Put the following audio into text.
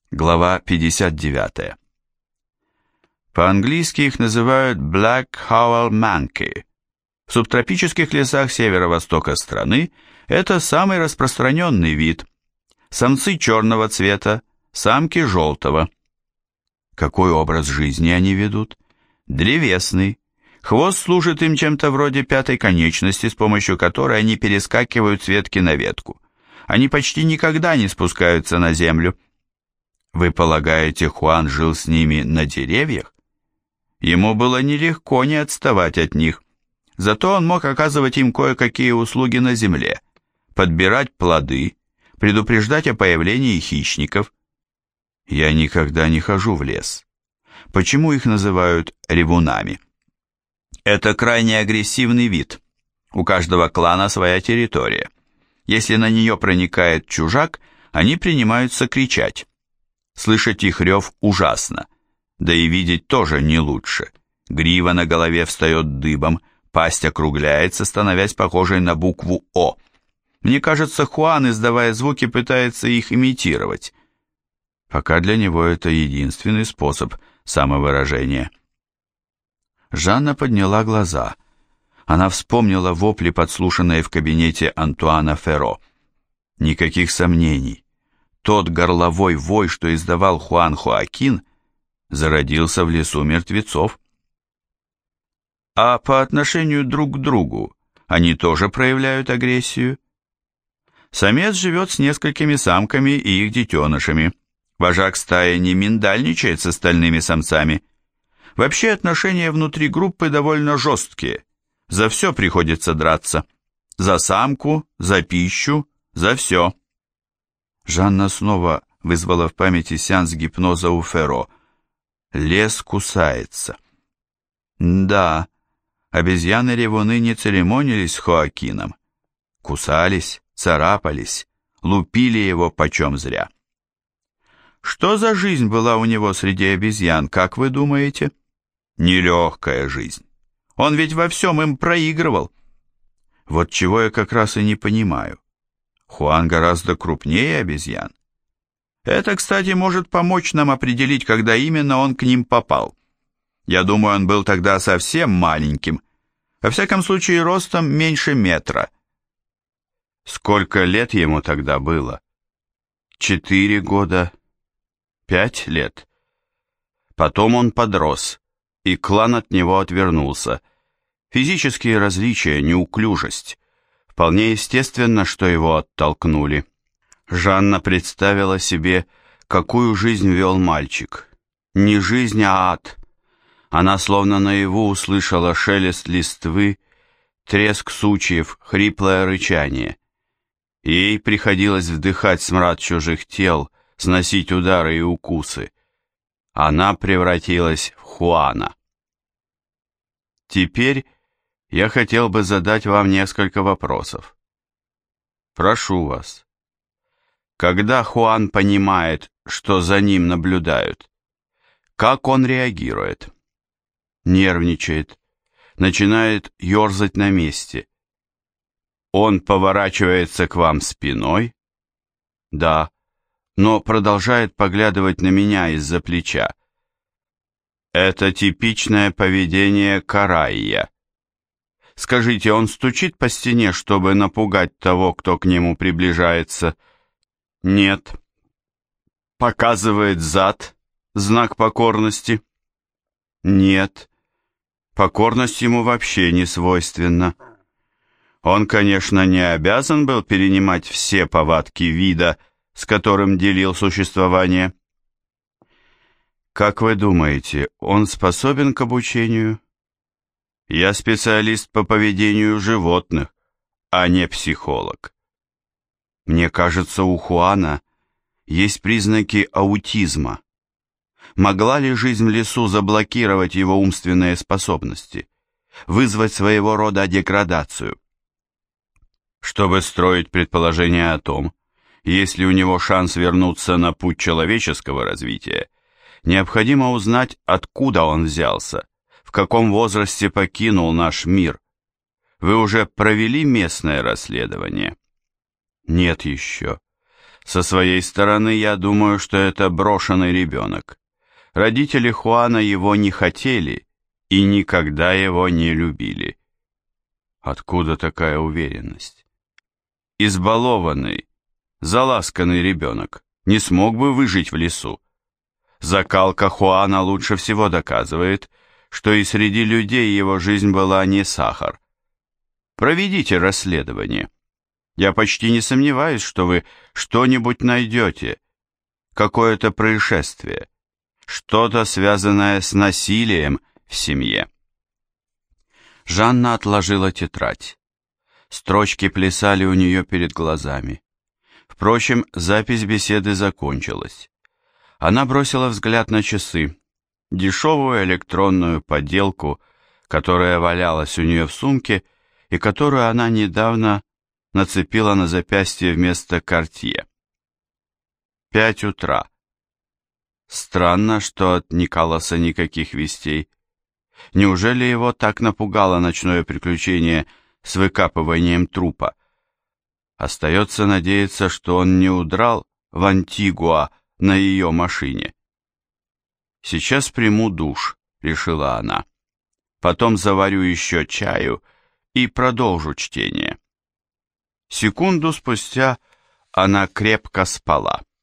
Глава 59. По-английски их называют Black Howell Monkey. В субтропических лесах северо-востока страны это самый распространенный вид. Самцы черного цвета, самки желтого. Какой образ жизни они ведут? Древесный. Хвост служит им чем-то вроде пятой конечности, с помощью которой они перескакивают с ветки на ветку. Они почти никогда не спускаются на землю. Вы полагаете, Хуан жил с ними на деревьях? Ему было нелегко не отставать от них. Зато он мог оказывать им кое-какие услуги на земле, подбирать плоды, предупреждать о появлении хищников. Я никогда не хожу в лес. Почему их называют ревунами? Это крайне агрессивный вид. У каждого клана своя территория. Если на нее проникает чужак, они принимаются кричать. Слышать их рев ужасно, да и видеть тоже не лучше. Грива на голове встает дыбом, пасть округляется, становясь похожей на букву «О». Мне кажется, Хуан, издавая звуки, пытается их имитировать. Пока для него это единственный способ самовыражения. Жанна подняла глаза. Она вспомнила вопли, подслушанные в кабинете Антуана Ферро. Никаких сомнений. Тот горловой вой, что издавал Хуан Хоакин, зародился в лесу мертвецов. А по отношению друг к другу они тоже проявляют агрессию? Самец живет с несколькими самками и их детенышами. Вожак стаи не миндальничает с остальными самцами. Вообще отношения внутри группы довольно жесткие. За все приходится драться. За самку, за пищу, за все. Жанна снова вызвала в памяти сеанс гипноза у Ферро. Лес кусается. Да, обезьяны-ревуны не церемонились с Хоакином. Кусались, царапались, лупили его почем зря. Что за жизнь была у него среди обезьян, как вы думаете? Нелегкая жизнь. Он ведь во всем им проигрывал. Вот чего я как раз и не понимаю. Хуан гораздо крупнее обезьян. Это, кстати, может помочь нам определить, когда именно он к ним попал. Я думаю, он был тогда совсем маленьким. Во всяком случае, ростом меньше метра. Сколько лет ему тогда было? 4 года, 5 лет. Потом он подрос, и клан от него отвернулся. Физические различия, неуклюжесть. Вполне естественно, что его оттолкнули. Жанна представила себе, какую жизнь вел мальчик. Не жизнь, а ад. Она словно наяву услышала шелест листвы, треск сучьев, хриплое рычание. Ей приходилось вдыхать смрад чужих тел, сносить удары и укусы. Она превратилась в Хуана. Теперь я хотел бы задать вам несколько вопросов. Прошу вас. Когда Хуан понимает, что за ним наблюдают, как он реагирует? Нервничает, начинает ерзать на месте. Он поворачивается к вам спиной? Да, но продолжает поглядывать на меня из-за плеча. Это типичное поведение карайя. Скажите, он стучит по стене, чтобы напугать того, кто к нему приближается? Нет. Показывает зад, знак покорности? Нет. Покорность ему вообще не свойственна. Он, конечно, не обязан был перенимать все повадки вида, с которым делил существование. Как вы думаете, он способен к обучению? Я специалист по поведению животных, а не психолог. Мне кажется, у Хуана есть признаки аутизма. Могла ли жизнь в лесу заблокировать его умственные способности, вызвать своего рода деградацию? Чтобы строить предположение о том, есть ли у него шанс вернуться на путь человеческого развития, необходимо узнать, откуда он взялся, в каком возрасте покинул наш мир. Вы уже провели местное расследование? Нет еще. Со своей стороны, я думаю, что это брошенный ребенок. Родители Хуана его не хотели и никогда его не любили. Откуда такая уверенность? Избалованный, заласканный ребенок не смог бы выжить в лесу. Закалка Хуана лучше всего доказывает, что и среди людей его жизнь была не сахар. Проведите расследование. Я почти не сомневаюсь, что вы что-нибудь найдете, какое-то происшествие, что-то связанное с насилием в семье. Жанна отложила тетрадь. Строчки плясали у нее перед глазами. Впрочем, запись беседы закончилась. Она бросила взгляд на часы, дешевую электронную подделку, которая валялась у нее в сумке и которую она недавно нацепила на запястье вместо Картье. 5 утра. Странно, что от Николаса никаких вестей. Неужели его так напугало ночное приключение с выкапыванием трупа? Остается надеяться, что он не удрал в Антигуа на ее машине. «Сейчас приму душ», — решила она. «Потом заварю еще чаю и продолжу чтение». Секунду спустя она крепко спала.